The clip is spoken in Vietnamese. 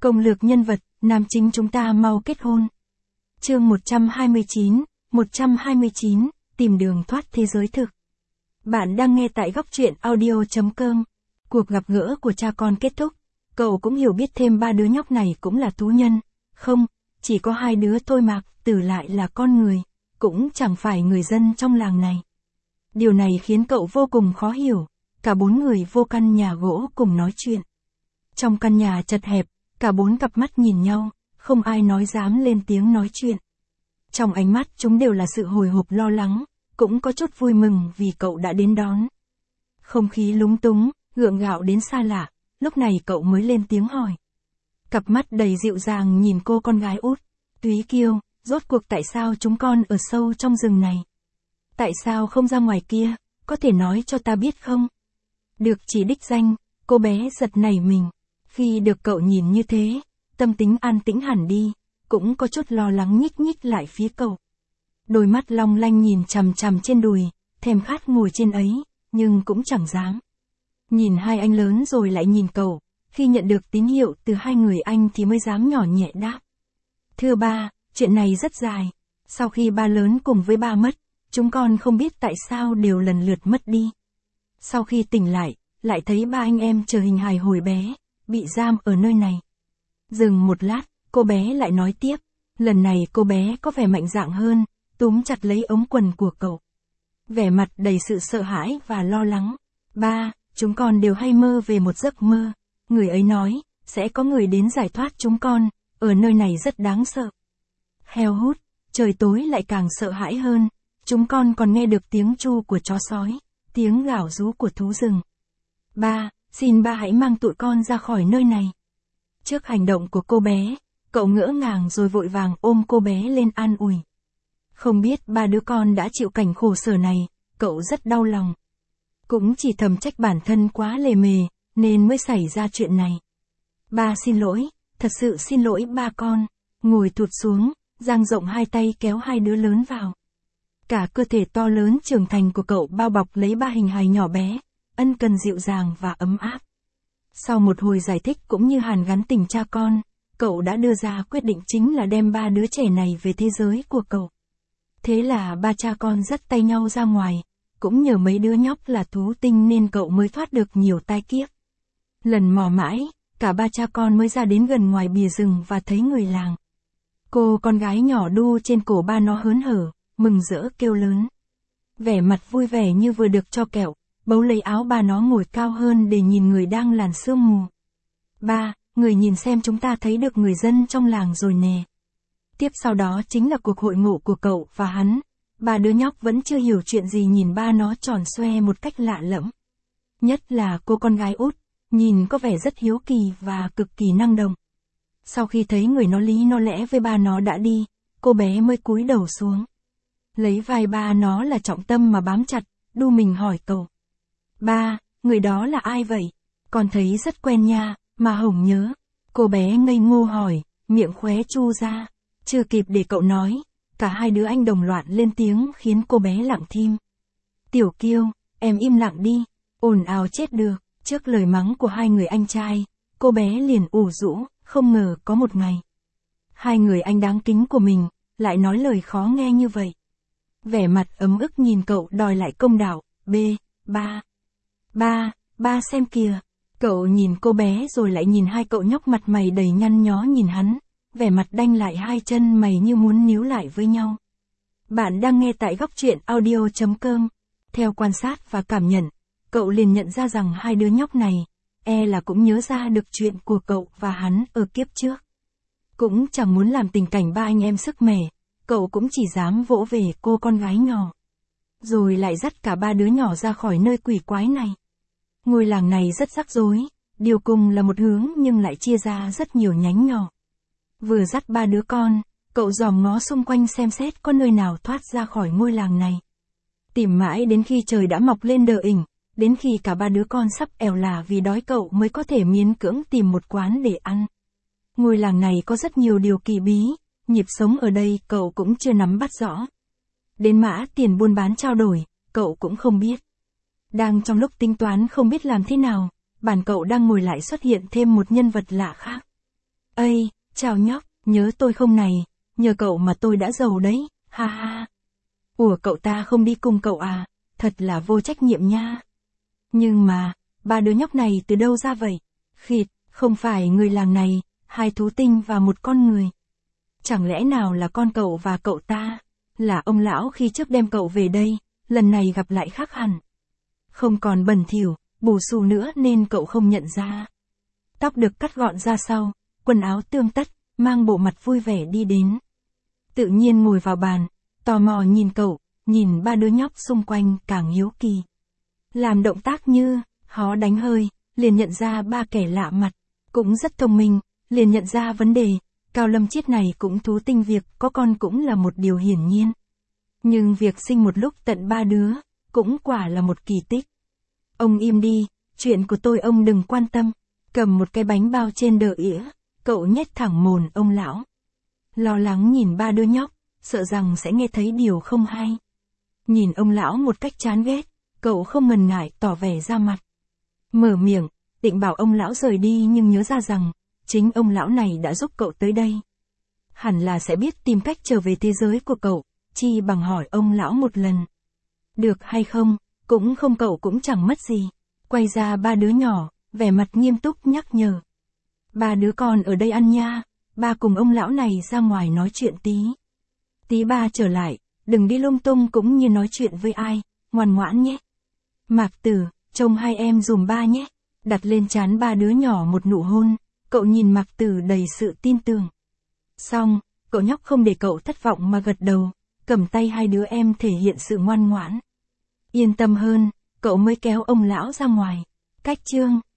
Công lược nhân vật, nam chính chúng ta mau kết hôn. Chương 129, tìm đường thoát thế giới thực. Bạn đang nghe tại góc truyện audio.com. Cuộc gặp gỡ của cha con kết thúc, cậu cũng hiểu biết thêm ba đứa nhóc này cũng là thú nhân. Không, chỉ có hai đứa thôi Mạc Tử lại là con người, cũng chẳng phải người dân trong làng này. Điều này khiến cậu vô cùng khó hiểu, cả bốn người vô căn nhà gỗ cùng nói chuyện. Trong căn nhà chật hẹp, cả bốn cặp mắt nhìn nhau, không ai nói dám lên tiếng nói chuyện. Trong ánh mắt chúng đều là sự hồi hộp lo lắng, cũng có chút vui mừng vì cậu đã đến đón. Không khí lúng túng, gượng gạo đến xa lạ, lúc này cậu mới lên tiếng hỏi. Cặp mắt đầy dịu dàng nhìn cô con gái út, Túy Kiêu, rốt cuộc tại sao chúng con ở sâu trong rừng này? Tại sao không ra ngoài kia, có thể nói cho ta biết không? Được chỉ đích danh, cô bé giật nảy mình. Khi được cậu nhìn như thế, tâm tính an tĩnh hẳn đi, cũng có chút lo lắng nhích nhích lại phía cậu. Đôi mắt long lanh nhìn chằm chằm trên đùi, thèm khát ngồi trên ấy, nhưng cũng chẳng dám. Nhìn hai anh lớn rồi lại nhìn cậu, khi nhận được tín hiệu từ hai người anh thì mới dám nhỏ nhẹ đáp. Thưa ba, chuyện này rất dài. Sau khi ba lớn cùng với ba mất, chúng con không biết tại sao đều lần lượt mất đi. Sau khi tỉnh lại thấy ba anh em chờ hình hài hồi bé, bị giam ở nơi này. Dừng một lát, cô bé lại nói tiếp. Lần này cô bé có vẻ mạnh dạn hơn, túm chặt lấy ống quần của cậu. Vẻ mặt đầy sự sợ hãi và lo lắng. Ba, chúng con đều hay mơ về một giấc mơ. Người ấy nói, sẽ có người đến giải thoát chúng con, ở nơi này rất đáng sợ. Heo hút, trời tối lại càng sợ hãi hơn. Chúng con còn nghe được tiếng tru của chó sói, tiếng gào rú của thú rừng. Ba, xin ba hãy mang tụi con ra khỏi nơi này. Trước hành động của cô bé, cậu ngỡ ngàng rồi vội vàng ôm cô bé lên an ủi. Không biết ba đứa con đã chịu cảnh khổ sở này, cậu rất đau lòng. Cũng chỉ thầm trách bản thân quá lề mề, nên mới xảy ra chuyện này. Ba xin lỗi, thật sự xin lỗi ba con. Ngồi thụt xuống, dang rộng hai tay kéo hai đứa lớn vào. Cả cơ thể to lớn trưởng thành của cậu bao bọc lấy ba hình hài nhỏ bé, ân cần dịu dàng và ấm áp. Sau một hồi giải thích cũng như hàn gắn tình cha con, cậu đã đưa ra quyết định chính là đem ba đứa trẻ này về thế giới của cậu. Thế là ba cha con dắt tay nhau ra ngoài, cũng nhờ mấy đứa nhóc là thú tinh nên cậu mới thoát được nhiều tai kiếp. Lần mò mãi, cả ba cha con mới ra đến gần ngoài bìa rừng và thấy người làng. Cô con gái nhỏ đu trên cổ ba nó hớn hở, mừng rỡ kêu lớn. Vẻ mặt vui vẻ như vừa được cho kẹo, bấu lấy áo ba nó ngồi cao hơn để nhìn người đang làn sương mù. Ba, người nhìn xem chúng ta thấy được người dân trong làng rồi nè. Tiếp sau đó chính là cuộc hội ngộ của cậu và hắn. Ba đứa nhóc vẫn chưa hiểu chuyện gì nhìn ba nó tròn xoe một cách lạ lẫm. Nhất là cô con gái út, nhìn có vẻ rất hiếu kỳ và cực kỳ năng động. Sau khi thấy người nó lý nó lẽ với ba nó đã đi, cô bé mới cúi đầu xuống. Lấy vai ba nó là trọng tâm mà bám chặt, đu mình hỏi cậu. Ba, người đó là ai vậy? Con thấy rất quen nha, mà hổng nhớ. Cô bé ngây ngô hỏi, miệng khóe chu ra. Chưa kịp để cậu nói, cả hai đứa anh đồng loạt lên tiếng khiến cô bé lặng thinh. Tiểu Kiêu, em im lặng đi, ồn ào chết được. Trước lời mắng của hai người anh trai, cô bé liền ủ rũ, không ngờ có một ngày. Hai người anh đáng kính của mình, lại nói lời khó nghe như vậy. Vẻ mặt ấm ức nhìn cậu đòi lại công đạo. Ba xem kìa. Cậu nhìn cô bé rồi lại nhìn hai cậu nhóc mặt mày đầy nhăn nhó nhìn hắn, vẻ mặt đanh lại hai chân mày như muốn níu lại với nhau. Bạn đang nghe tại góc truyện audio.com. Theo quan sát và cảm nhận, cậu liền nhận ra rằng hai đứa nhóc này, là cũng nhớ ra được chuyện của cậu và hắn ở kiếp trước. Cũng chẳng muốn làm tình cảnh ba anh em sức mẻ, cậu cũng chỉ dám vỗ về cô con gái nhỏ. Rồi lại dắt cả ba đứa nhỏ ra khỏi nơi quỷ quái này. Ngôi làng này rất rắc rối, điều cùng là một hướng nhưng lại chia ra rất nhiều nhánh nhỏ. Vừa dắt ba đứa con, cậu dòm ngó xung quanh xem xét có nơi nào thoát ra khỏi ngôi làng này. Tìm mãi đến khi trời đã mọc lên đờ ỉnh, đến khi cả ba đứa con sắp èo lả vì đói cậu mới có thể miễn cưỡng tìm một quán để ăn. Ngôi làng này có rất nhiều điều kỳ bí, nhịp sống ở đây cậu cũng chưa nắm bắt rõ. Đến mã tiền buôn bán trao đổi, cậu cũng không biết. Đang trong lúc tính toán không biết làm thế nào, bản cậu đang ngồi lại xuất hiện thêm một nhân vật lạ khác. Ây, chào nhóc, nhớ tôi không này, nhờ cậu mà tôi đã giàu đấy, ha ha. Ủa cậu ta không đi cùng cậu à, thật là vô trách nhiệm nha. Nhưng mà, ba đứa nhóc này từ đâu ra vậy? Khịt, không phải người làng này, hai thú tinh và một con người. Chẳng lẽ nào là con cậu và cậu ta? Là ông lão khi trước đem cậu về đây, lần này gặp lại khác hẳn. Không còn bẩn thỉu, bù xù nữa nên cậu không nhận ra. Tóc được cắt gọn ra sau, quần áo tươm tất, mang bộ mặt vui vẻ đi đến. Tự nhiên ngồi vào bàn, tò mò nhìn cậu, nhìn ba đứa nhóc xung quanh càng hiếu kỳ. Làm động tác như, hó đánh hơi, liền nhận ra ba kẻ lạ mặt, cũng rất thông minh, liền nhận ra vấn đề, Cao Lâm Chiết này cũng thú tinh việc có con cũng là một điều hiển nhiên. Nhưng việc sinh một lúc tận ba đứa, cũng quả là một kỳ tích. Ông im đi, chuyện của tôi ông đừng quan tâm, cầm một cái bánh bao trên đờ ỉa, cậu nhét thẳng mồm ông lão. Lo lắng nhìn ba đứa nhóc, sợ rằng sẽ nghe thấy điều không hay. Nhìn ông lão một cách chán ghét, cậu không ngần ngại tỏ vẻ ra mặt. Mở miệng, định bảo ông lão rời đi nhưng nhớ ra rằng, chính ông lão này đã giúp cậu tới đây. Hẳn là sẽ biết tìm cách trở về thế giới của cậu, chi bằng hỏi ông lão một lần. Được hay không, cũng không cậu cũng chẳng mất gì. Quay ra ba đứa nhỏ, vẻ mặt nghiêm túc nhắc nhở. Ba đứa con ở đây ăn nha, ba cùng ông lão này ra ngoài nói chuyện tí. Tí ba trở lại, đừng đi lung tung cũng như nói chuyện với ai, ngoan ngoãn nhé. Mạc Tử, trông hai em dùm ba nhé. Đặt lên trán ba đứa nhỏ một nụ hôn, cậu nhìn Mạc Tử đầy sự tin tưởng. Xong, cậu nhóc không để cậu thất vọng mà gật đầu, cầm tay hai đứa em thể hiện sự ngoan ngoãn. Yên tâm hơn, cậu mới kéo ông lão ra ngoài. Cách chương